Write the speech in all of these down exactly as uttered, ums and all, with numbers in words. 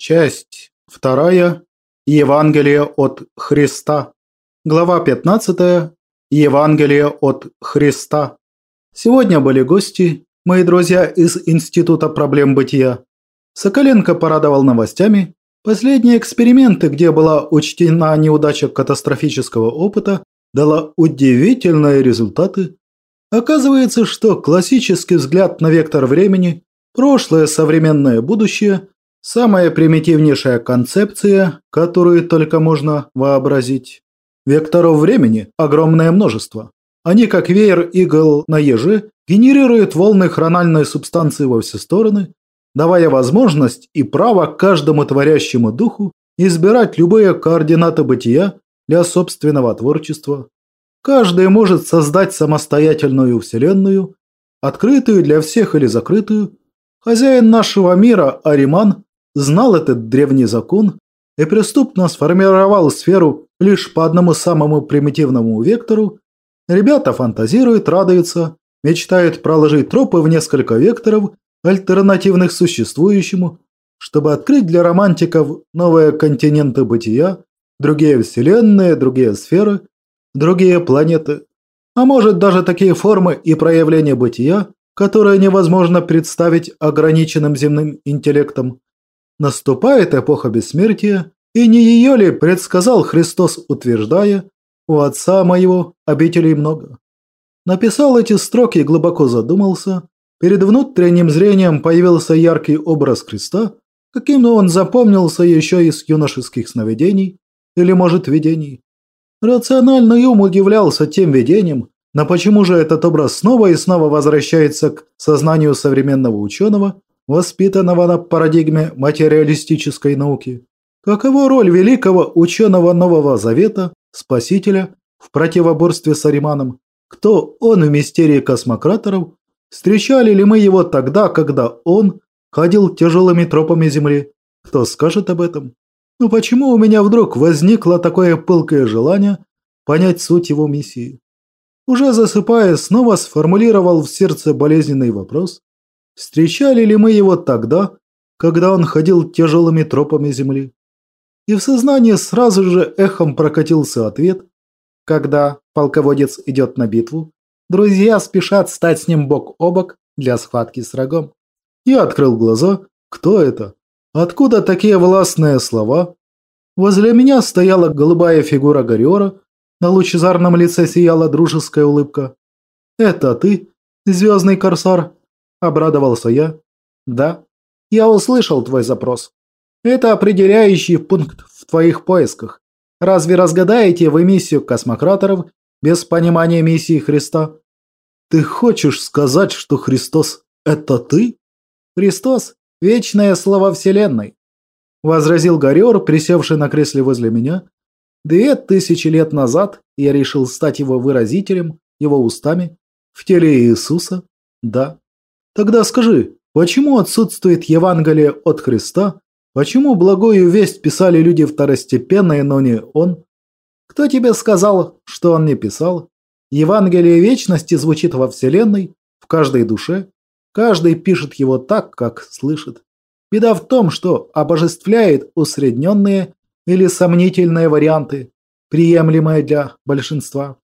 Часть вторая. Евангелие от Христа. Глава пятнадцатая. Евангелие от Христа. Сегодня были гости, мои друзья из Института проблем бытия. Соколенко порадовал новостями. Последние эксперименты, где была учтена неудача катастрофического опыта, дала удивительные результаты. Оказывается, что классический взгляд на вектор времени, прошлое, современное, будущее – самая примитивнейшая концепция, которую только можно вообразить. Векторов времени огромное множество. Они, как веер игл на еже, генерируют волны хрональной субстанции во все стороны, давая возможность и право каждому творящему духу избирать любые координаты бытия для собственного творчества. Каждый может создать самостоятельную вселенную, открытую для всех или закрытую. Хозяин нашего мира, Ариман, знал этот древний закон и преступно сформировал сферу лишь по одному самому примитивному вектору. Ребята фантазируют, радуются, мечтают проложить тропы в несколько векторов, альтернативных существующему, чтобы открыть для романтиков новые континенты бытия, другие вселенные, другие сферы, другие планеты. А может даже такие формы и проявления бытия, которые невозможно представить ограниченным земным интеллектом. Наступает эпоха бессмертия, и не ее ли предсказал Христос, утверждая: «У Отца моего обителей много». Написал эти строки и глубоко задумался. Перед внутренним зрением появился яркий образ Христа, каким он запомнился еще из юношеских сновидений или, может, видений. Рациональный ум удивлялся тем видениям, но почему же этот образ снова и снова возвращается к сознанию современного ученого, воспитанного на парадигме материалистической науки? Какова роль великого ученого Нового Завета, Спасителя, в противоборстве с Ариманом? Кто он в мистерии космократоров? Встречали ли мы его тогда, когда он ходил тяжелыми тропами Земли? Кто скажет об этом? Но почему у меня вдруг возникло такое пылкое желание понять суть его миссии? Уже засыпая, снова сформулировал в сердце болезненный вопрос: встречали ли мы его тогда, когда он ходил тяжелыми тропами Земли? И в сознании сразу же эхом прокатился ответ: когда полководец идет на битву, друзья спешат стать с ним бок о бок для схватки с врагом. Я открыл глаза. Кто это? Откуда такие властные слова? Возле меня стояла голубая фигура Гориора, на лучезарном лице сияла дружеская улыбка. «Это ты, звездный корсар?» – обрадовался я. «Да, я услышал твой запрос. Это определяющий пункт в твоих поисках. Разве разгадаете вы миссию космократоров без понимания миссии Христа?» «Ты хочешь сказать, что Христос – это ты?» «Христос – вечное слово Вселенной», – возразил Гориор, присевший на кресле возле меня. «Две тысячи лет назад я решил стать его выразителем, его устами, в теле Иисуса. Да. Тогда скажи, почему отсутствует Евангелие от Христа? Почему благую весть писали люди второстепенные, но не он? Кто тебе сказал, что он не писал? Евангелие вечности звучит во Вселенной, в каждой душе. Каждый пишет его так, как слышит. Беда в том, что обожествляет усредненные или сомнительные варианты, приемлемые для большинства.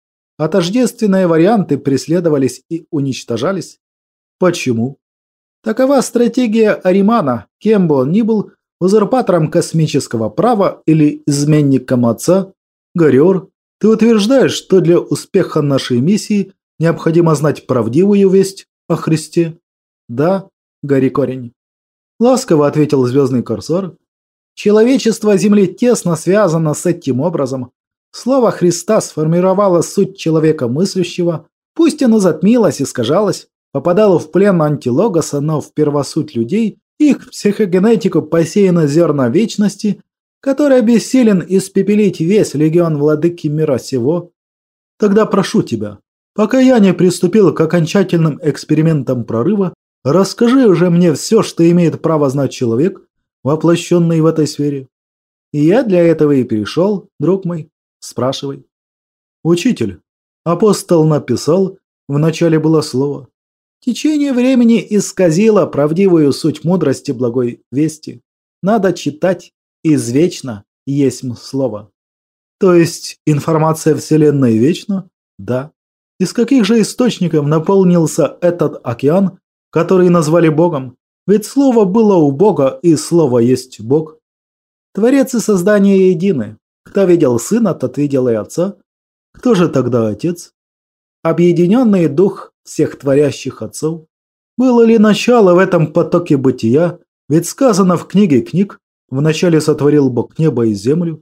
А тождественные варианты преследовались и уничтожались. Почему? Такова стратегия Аримана, кем бы он ни был, узурпатором космического права или изменником отца. Гориор, ты утверждаешь, что для успеха нашей миссии необходимо знать правдивую весть о Христе? Да, Гори Корень. Ласково ответил звездный корсар. Человечество Земли тесно связано с этим образом. Слово Христа сформировало суть человека мыслящего, пусть оно затмилось, искажалось, попадало в плен антилогоса, но в первосуть людей, их психогенетику посеяно зерна вечности, который бессилен испепелить весь легион владыки мира сего. Тогда прошу тебя, пока я не приступил к окончательным экспериментам прорыва, расскажи уже мне все, что имеет право знать человек, воплощенный в этой сфере. И я для этого и пришел, друг мой. Спрашивай. Учитель, апостол написал, вначале было слово. Течение времени исказило правдивую суть мудрости благой вести. Надо читать «извечно есть слово». То есть информация Вселенной вечна? Да. Из каких же источников наполнился этот океан, который назвали Богом? Ведь слово было у Бога, и слово есть Бог. Творец и создание едины. Кто видел Сына, тот видел и Отца. Кто же тогда Отец? Объединенный дух всех творящих отцов. Было ли начало в этом потоке бытия? Ведь сказано в книге книг: «Вначале сотворил Бог небо и землю».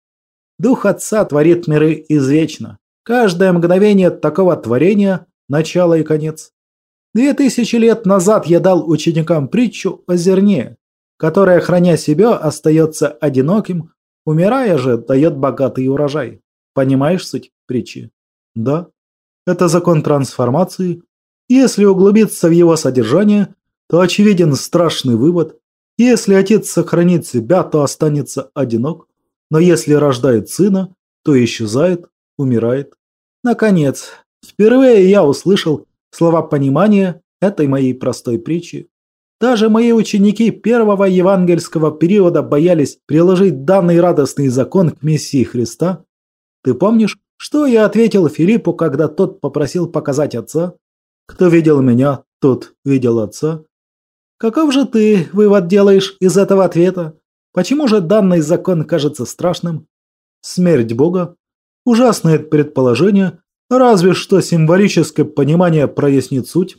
Дух Отца творит миры извечно. Каждое мгновение такого творения – начало и конец. Две тысячи лет назад я дал ученикам притчу о зерне, которое, храня себя, остается одиноким, умирая же, дает богатый урожай. Понимаешь суть притчи? Да. Это закон трансформации. Если углубиться в его содержание, то очевиден страшный вывод. Если отец сохранит себя, то останется одинок. Но если рождает сына, то исчезает, умирает. Наконец, впервые я услышал слова понимания этой моей простой притчи. Даже мои ученики первого евангельского периода боялись приложить данный радостный закон к миссии Христа. Ты помнишь, что я ответил Филиппу, когда тот попросил показать Отца? Кто видел меня, тот видел Отца. Каков же ты вывод делаешь из этого ответа? Почему же данный закон кажется страшным? Смерть Бога? Ужасное предположение, разве что символическое понимание прояснит суть.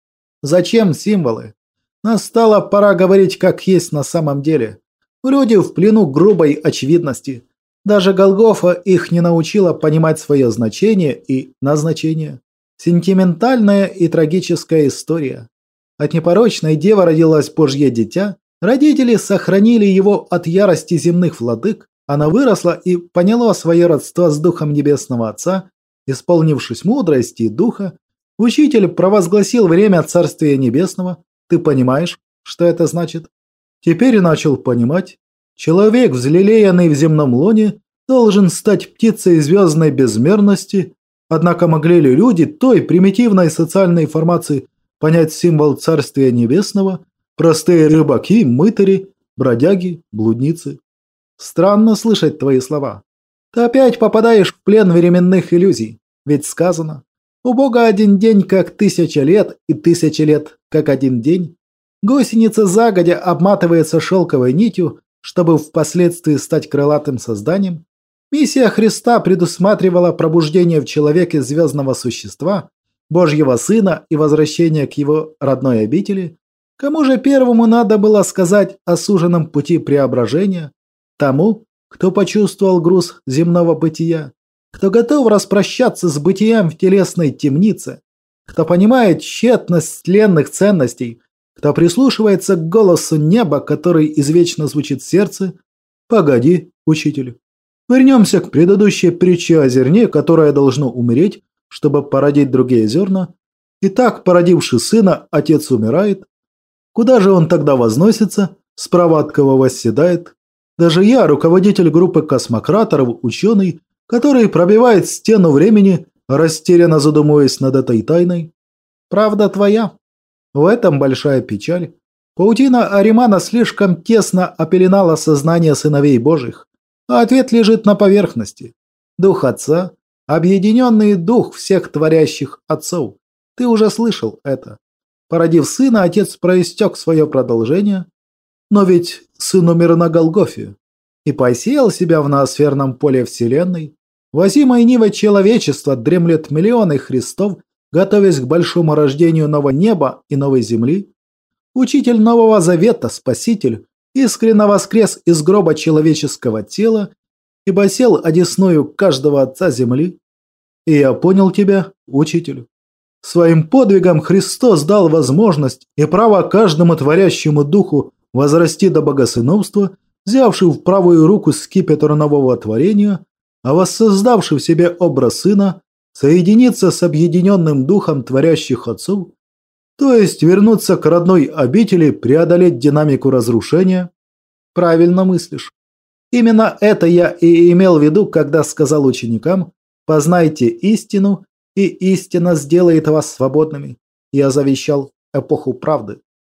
Зачем символы? Настала пора говорить, как есть на самом деле. Люди в плену грубой очевидности. Даже Голгофа их не научила понимать свое значение и назначение. Сентиментальная и трагическая история. От непорочной девы родилось Божье дитя. Родители сохранили его от ярости земных владык. Она выросла и поняла свое родство с Духом Небесного Отца. Исполнившись мудрости и духа, учитель провозгласил время Царствия Небесного. Ты понимаешь, что это значит? Теперь начал понимать. Человек, взлелеянный в земном лоне, должен стать птицей звездной безмерности. Однако могли ли люди той примитивной социальной формации понять символ Царствия Небесного? Простые рыбаки, мытари, бродяги, блудницы. Странно слышать твои слова. Ты опять попадаешь в плен временных иллюзий. Ведь сказано: у Бога один день как тысяча лет, и тысяча лет как один день. Гусеница загодя обматывается шелковой нитью, чтобы впоследствии стать крылатым созданием. Миссия Христа предусматривала пробуждение в человеке звездного существа, Божьего Сына и возвращение к его родной обители. Кому же первому надо было сказать о суженном пути преображения? Тому, кто почувствовал груз земного бытия, кто готов распрощаться с бытием в телесной темнице, кто понимает тщетность тленных ценностей, кто прислушивается к голосу неба, который извечно звучит в сердце. Погоди, учитель. Вернемся к предыдущей притче о зерне, которое должно умереть, чтобы породить другие зерна. Итак, породивший сына, отец умирает. Куда же он тогда возносится? Справа от кого восседает? Даже я, руководитель группы космократоров, ученый, который пробивает стену времени, растерянно задумываясь над этой тайной. Правда твоя. В этом большая печаль. Паутина Аримана слишком тесно опеленала сознание сыновей Божьих, а ответ лежит на поверхности. Дух Отца, объединенный дух всех творящих отцов. Ты уже слышал это. Породив сына, отец проистек свое продолжение. Но ведь сын умер на Голгофе и посеял себя в ноосферном поле Вселенной. Возимой нивой человечества дремлет миллионы Христов, готовясь к большому рождению нового неба и новой земли. Учитель Нового Завета, Спаситель, искренно воскрес из гроба человеческого тела, ибо сел одесную каждого отца земли. И я понял тебя, учитель. Своим подвигом Христос дал возможность и право каждому творящему духу возрасти до богосыновства, взявший в правую руку скипетр нового творения, а воссоздавший в себе образ Сына, соединиться с объединенным духом творящих отцов, то есть вернуться к родной обители, преодолеть динамику разрушения. Правильно мыслишь. Именно это я и имел в виду, когда сказал ученикам: «Познайте истину, и истина сделает вас свободными». Я завещал эпоху правды.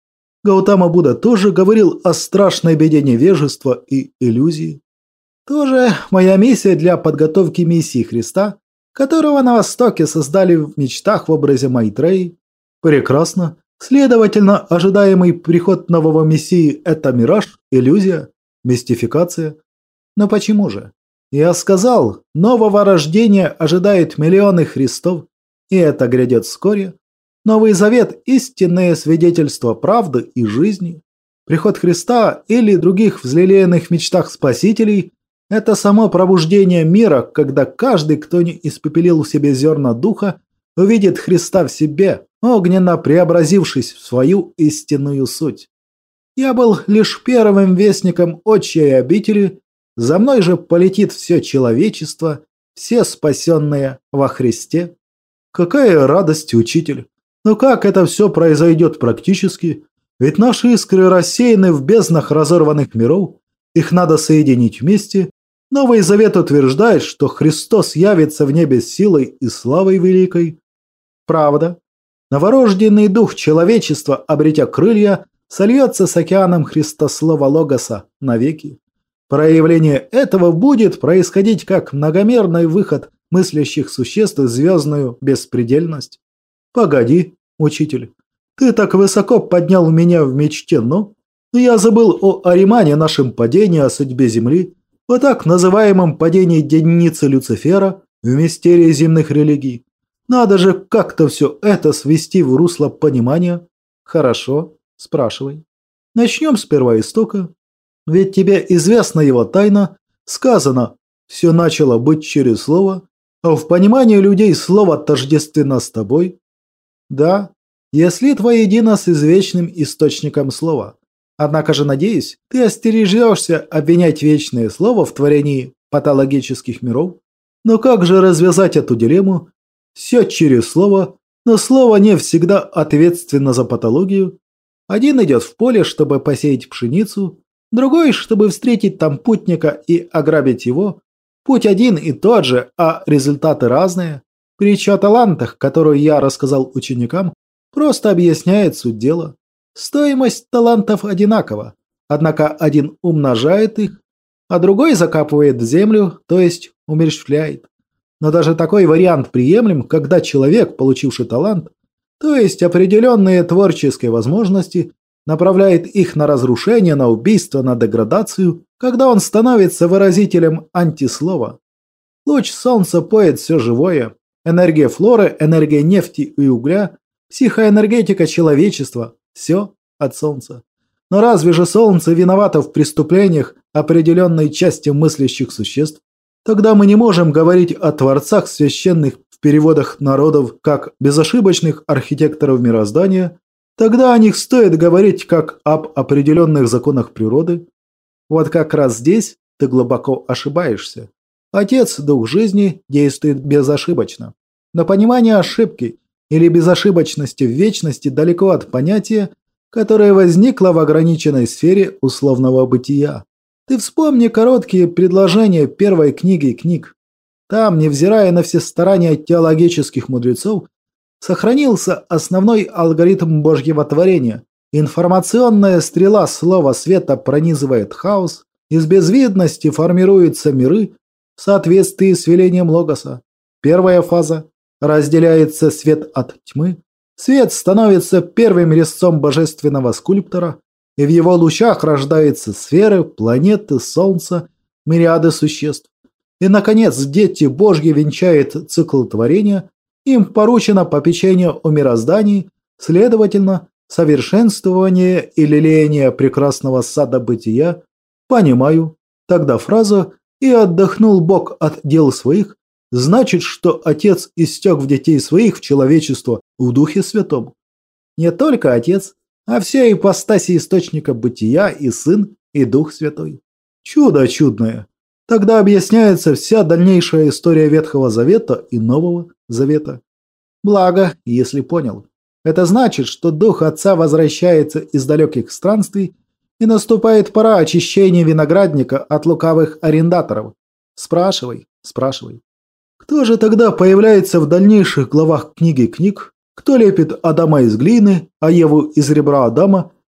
Гаутама Будда тоже говорил о страшной беде невежества и иллюзии. Тоже моя миссия для подготовки миссии Христа, которого на Востоке создали в мечтах в образе Майтреи. Прекрасно. Следовательно, ожидаемый приход нового Мессии – это мираж, иллюзия, мистификация. Но почему же? Я сказал, нового рождения ожидают миллионы Христов, и это грядет вскоре. Новый Завет – истинное свидетельство правды и жизни. Приход Христа или других взлелеянных мечтах Спасителей – это само пробуждение мира, когда каждый, кто не испепелил в себе зерна Духа, увидит Христа в себе, огненно преобразившись в свою истинную суть. Я был лишь первым вестником отчей обители, за мной же полетит все человечество, все спасенные во Христе. Какая радость, учитель! Но как это все произойдет практически? Ведь наши искры рассеяны в безднах разорванных миров, их надо соединить вместе. Новый Завет утверждает, что Христос явится в небе с силой и славой великой. Правда. Новорожденный дух человечества, обретя крылья, сольется с океаном Христослова Логоса навеки. Проявление этого будет происходить как многомерный выход мыслящих существ в звездную беспредельность. Погоди, учитель, ты так высоко поднял меня в мечте, но я забыл о Аримане, нашем падении, о судьбе Земли, о так называемом падении единицы Люцифера в мистерии земных религий. Надо же как-то все это свести в русло понимания. Хорошо, спрашивай. Начнем с первоистока. Ведь тебе известна его тайна. Сказано, все начало быть через слово, а в понимании людей слово тождественно с тобой. Да, я слит воедино с извечным источником слова. Однако же, надеюсь, ты остережешься обвинять вечное слово в творении патологических миров. Но как же развязать эту дилемму? Все через слово, но слово не всегда ответственно за патологию. Один идет в поле, чтобы посеять пшеницу, другой, чтобы встретить там путника и ограбить его. Путь один и тот же, а результаты разные. Притча о талантах, которую я рассказал ученикам, просто объясняет суть дела. Стоимость талантов одинакова, однако один умножает их, а другой закапывает в землю, то есть умерщвляет. Но даже такой вариант приемлем, когда человек, получивший талант, то есть определенные творческие возможности, направляет их на разрушение, на убийство, на деградацию, когда он становится выразителем антислова. Луч солнца поет все живое, энергия флоры, энергия нефти и угля, психоэнергетика человечества – все от солнца. Но разве же солнце виновато в преступлениях определенной части мыслящих существ? Тогда мы не можем говорить о творцах священных в переводах народов как безошибочных архитекторов мироздания. Тогда о них стоит говорить как об определенных законах природы. Вот как раз здесь ты глубоко ошибаешься. Отец, дух жизни, действует безошибочно. Но понимание ошибки или безошибочности в вечности далеко от понятия, которое возникло в ограниченной сфере условного бытия. Ты вспомни короткие предложения первой книги книг. Там, невзирая на все старания теологических мудрецов, сохранился основной алгоритм Божьего творения. Информационная стрела слова света пронизывает хаос, из безвидности формируются миры в соответствии с велением Логоса. Первая фаза – разделяется свет от тьмы. Свет становится первым резцом божественного скульптора, и в его лучах рождаются сферы, планеты, солнце, мириады существ. И, наконец, дети Божьи венчают цикл творения, им поручено попечение о мироздании, следовательно, совершенствование и лелеяние прекрасного сада бытия. Понимаю. Тогда фраза «и отдохнул Бог от дел своих» значит, что Отец истек в детей своих в человечество в Духе Святом. Не только Отец, а все ипостаси источника бытия и Сын, и Дух Святой. Чудо чудное. Тогда объясняется вся дальнейшая история Ветхого Завета и Нового Завета. Благо, если понял. Это значит, что Дух Отца возвращается из далеких странствий, и наступает пора очищения виноградника от лукавых арендаторов. Спрашивай, спрашивай. Кто же тогда появляется в дальнейших главах книги книг? Кто лепит Адама из глины, а Еву из ребра Адама,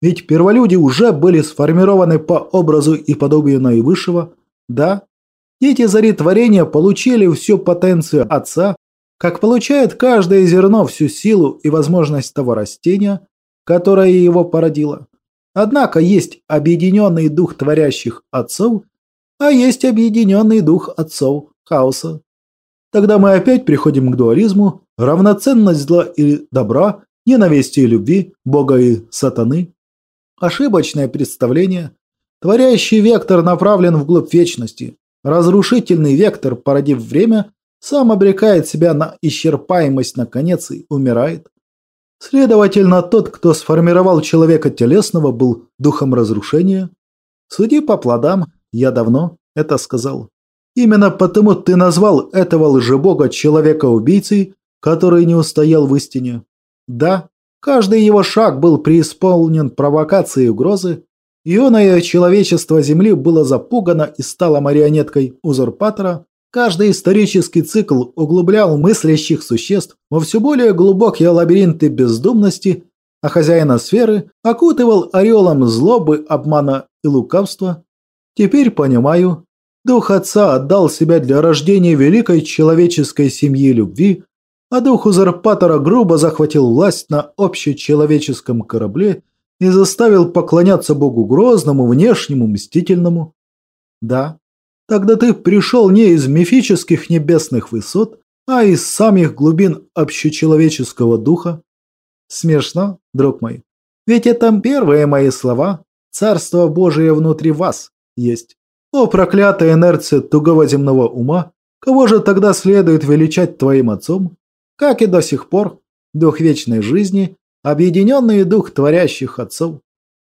Ведь перволюди уже были сформированы по образу и подобию наивысшего. Да, эти зари творения получили всю потенцию Отца, как получает каждое зерно всю силу и возможность того растения, которое его породило. Однако есть объединенный дух творящих отцов, а есть объединенный дух отцов хаоса. Тогда мы опять приходим к дуализму, равноценность зла и добра, ненависти и любви, Бога и сатаны. Ошибочное представление. Творящий вектор направлен вглубь вечности. Разрушительный вектор, породив время, сам обрекает себя на исчерпаемость наконец и умирает. Следовательно, тот, кто сформировал человека телесного, был духом разрушения. Суди по плодам, я давно это сказал. Именно потому ты назвал этого лжебога человека-убийцей, который не устоял в истине. Да, каждый его шаг был преисполнен провокацией и угрозы. Юное человечество Земли было запугано и стало марионеткой узурпатора. Каждый исторический цикл углублял мыслящих существ во все более глубокие лабиринты бездумности, а хозяина сферы окутывал ореолом злобы, обмана и лукавства. Теперь понимаю, дух Отца отдал себя для рождения великой человеческой семьи любви, а дух узурпатора грубо захватил власть на общечеловеческом корабле и заставил поклоняться Богу грозному, внешнему, мстительному. Да, тогда ты пришел не из мифических небесных высот, а из самих глубин общечеловеческого духа. Смешно, друг мой, ведь это первые мои слова. Царство Божие внутри вас есть. О, проклятая инерция тугого земного ума, кого же тогда следует величать твоим отцом? Как и до сих пор, дух вечной жизни, объединенный дух творящих отцов.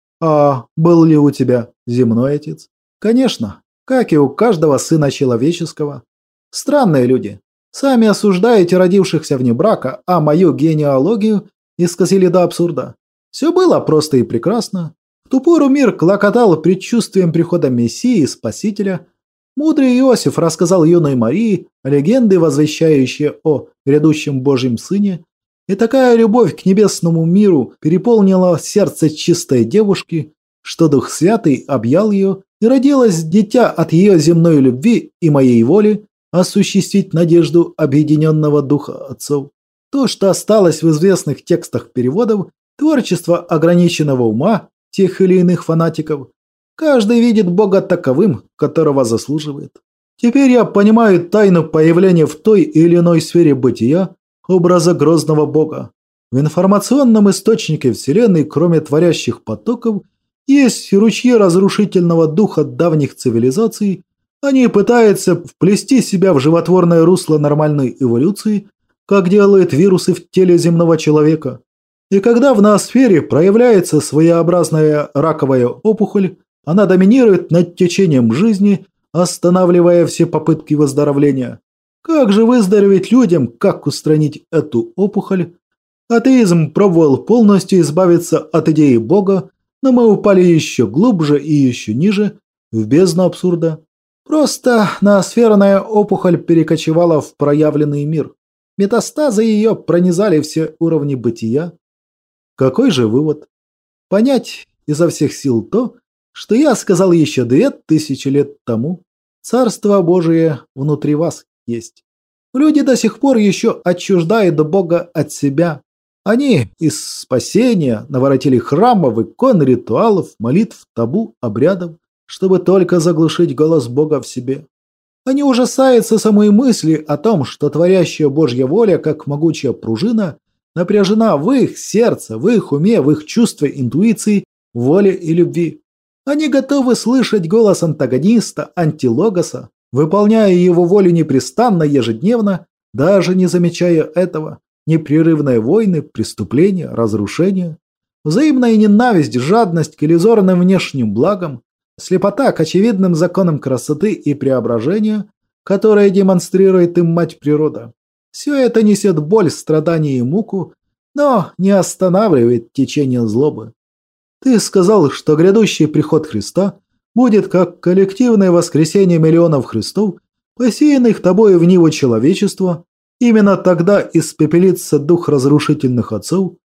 А был ли у тебя земной отец? Конечно, как и у каждого сына человеческого. Странные люди. Сами осуждаете родившихся вне брака, а мою генеалогию исказили до абсурда. Все было просто и прекрасно. В ту пору мир клокотал предчувствием прихода Мессии и Спасителя. Мудрый Иосиф рассказал юной Марии легенды, возвещающие о грядущем Божьем Сыне, и такая любовь к небесному миру переполнила сердце чистой девушки, что Дух Святый объял ее, и родилось дитя от ее земной любви и моей воли осуществить надежду объединенного духа отцов. То, что осталось в известных текстах переводов, творчество ограниченного ума тех или иных фанатиков, каждый видит Бога таковым, которого заслуживает. Теперь я понимаю тайну появления в той или иной сфере бытия образа грозного Бога. В информационном источнике Вселенной, кроме творящих потоков, есть ручьи разрушительного духа давних цивилизаций. Они пытаются вплести себя в животворное русло нормальной эволюции, как делают вирусы в теле земного человека. И когда в ноосфере проявляется своеобразная раковая опухоль, она доминирует над течением жизни, останавливая все попытки выздоровления. Как же выздороветь людям, как устранить эту опухоль? Атеизм пробовал полностью избавиться от идеи Бога, но мы упали еще глубже и еще ниже, в бездну абсурда. Просто ноосферная опухоль перекочевала в проявленный мир. Метастазы ее пронизали все уровни бытия. Какой же вывод? Понять изо всех сил то, что я сказал еще две тысячи лет тому. Царство Божие внутри вас есть. Люди до сих пор еще отчуждают Бога от себя. Они из спасения наворотили храмов, икон, ритуалов, молитв, табу, обрядов, чтобы только заглушить голос Бога в себе. Они ужасаются самой мысли о том, что творящая Божья воля, как могучая пружина, напряжена в их сердце, в их уме, в их чувстве, интуиции, воле и любви. Они готовы слышать голос антагониста, антилогоса, выполняя его волю непрестанно, ежедневно, даже не замечая этого. Непрерывные войны, преступления, разрушения, взаимная ненависть, жадность к иллюзорным внешним благам, слепота к очевидным законам красоты и преображения, которые демонстрирует им мать природа. Все это несет боль, страдания и муку, но не останавливает течение злобы. Ты сказал, что грядущий приход Христа будет как коллективное воскресение миллионов Христов, посеянных тобой в ниву человечества. Именно тогда испепелится дух разрушительных отцов,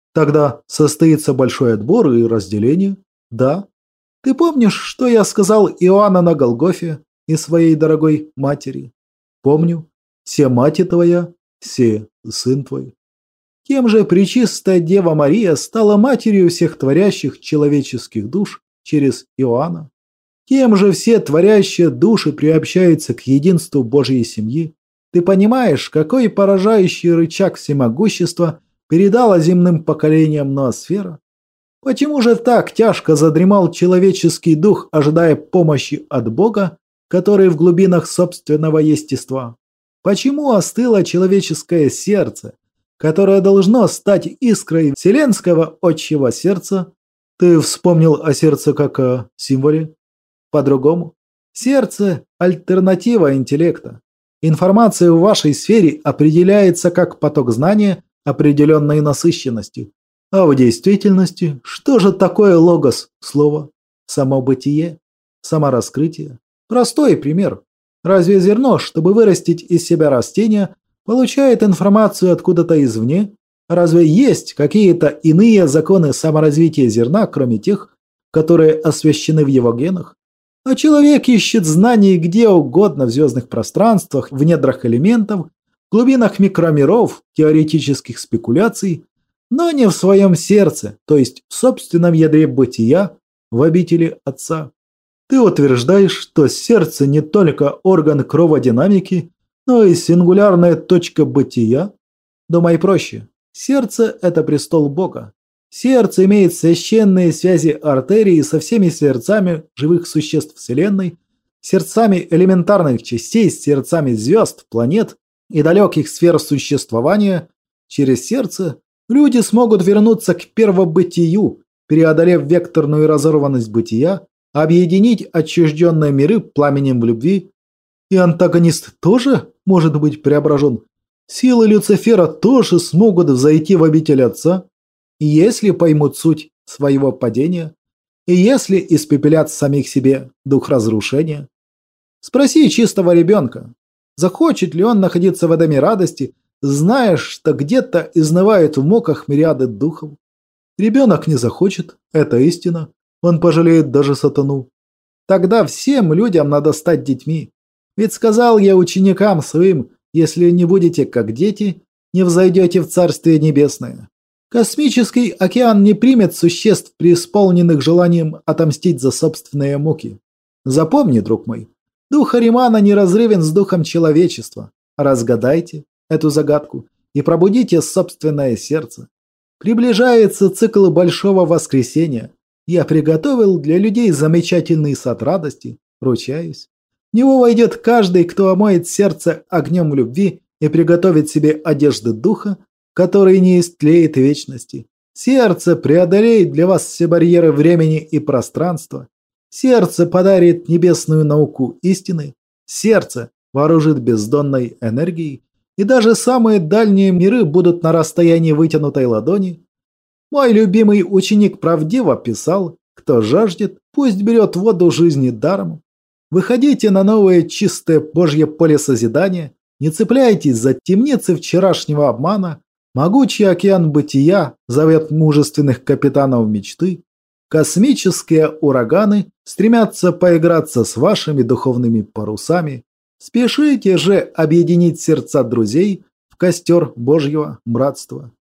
Тогда состоится большой отбор и разделение. Да. Ты помнишь, что я сказал Иоанна на Голгофе и своей дорогой матери? Помню. Все мати твоя, все сын твой. Кем же Пречистая Дева Мария стала матерью всех творящих человеческих душ через Иоанна? Кем же все творящие души приобщаются к единству Божьей семьи? Ты понимаешь, какой поражающий рычаг всемогущества передала земным поколениям ноосфера? Почему же так тяжко задремал человеческий дух, ожидая помощи от Бога, который в глубинах собственного естества? Почему остыло человеческое сердце, которое должно стать искрой вселенского отчего сердца? Ты вспомнил о сердце как о символе? По-другому. Сердце – альтернатива интеллекта. Информация в вашей сфере определяется как поток знания определенной насыщенности. А в действительности, что же такое логос, слово? Само бытие, самораскрытие. Простой пример. Разве зерно, чтобы вырастить из себя растение, получает информацию откуда-то извне? Разве есть какие-то иные законы саморазвития зерна, кроме тех, которые освящены в его генах? А человек ищет знаний где угодно в звездных пространствах, в недрах элементов, в глубинах микромиров, теоретических спекуляций, но не в своем сердце, то есть в собственном ядре бытия, в обители Отца. Ты утверждаешь, что сердце не только орган кроводинамики, но и сингулярная точка бытия? Думай проще. Сердце – это престол Бога. Сердце имеет священные связи артерии со всеми сердцами живых существ Вселенной, сердцами элементарных частей, с сердцами звезд, планет и далеких сфер существования. Через сердце люди смогут вернуться к первобытию, преодолев векторную разорванность бытия, объединить отчужденные миры пламенем в любви. И антагонист тоже может быть преображен. Силы Люцифера тоже смогут взойти в обитель Отца, если поймут суть своего падения, и если испепелят самих себе дух разрушения. Спроси чистого ребенка, захочет ли он находиться в Эдеме радости, зная, что где-то изнывают в муках мириады духов. Ребенок не захочет, это истина, он пожалеет даже сатану. Тогда всем людям надо стать детьми. Ведь сказал я ученикам своим, если не будете как дети, не взойдете в Царствие Небесное. Космический океан не примет существ, преисполненных желанием отомстить за собственные муки. Запомни, друг мой, дух Аримана неразрывен с духом человечества. Разгадайте эту загадку и пробудите собственное сердце. Приближается цикл Большого Воскресения. Я приготовил для людей замечательный сад радости, ручаюсь. В него войдет каждый, кто омоет сердце огнем любви и приготовит себе одежды духа, который не истлеет вечности. Сердце преодолеет для вас все барьеры времени и пространства. Сердце подарит небесную науку истины. Сердце вооружит бездонной энергией, и даже самые дальние миры будут на расстоянии вытянутой ладони. Мой любимый ученик правдиво писал: кто жаждет, пусть берет воду жизни даром. Выходите на новое чистое Божье поле созидания, не цепляйтесь за темницы вчерашнего обмана. Могучий океан бытия зовет мужественных капитанов мечты. Космические ураганы стремятся поиграться с вашими духовными парусами. Спешите же объединить сердца друзей в костер Божьего братства.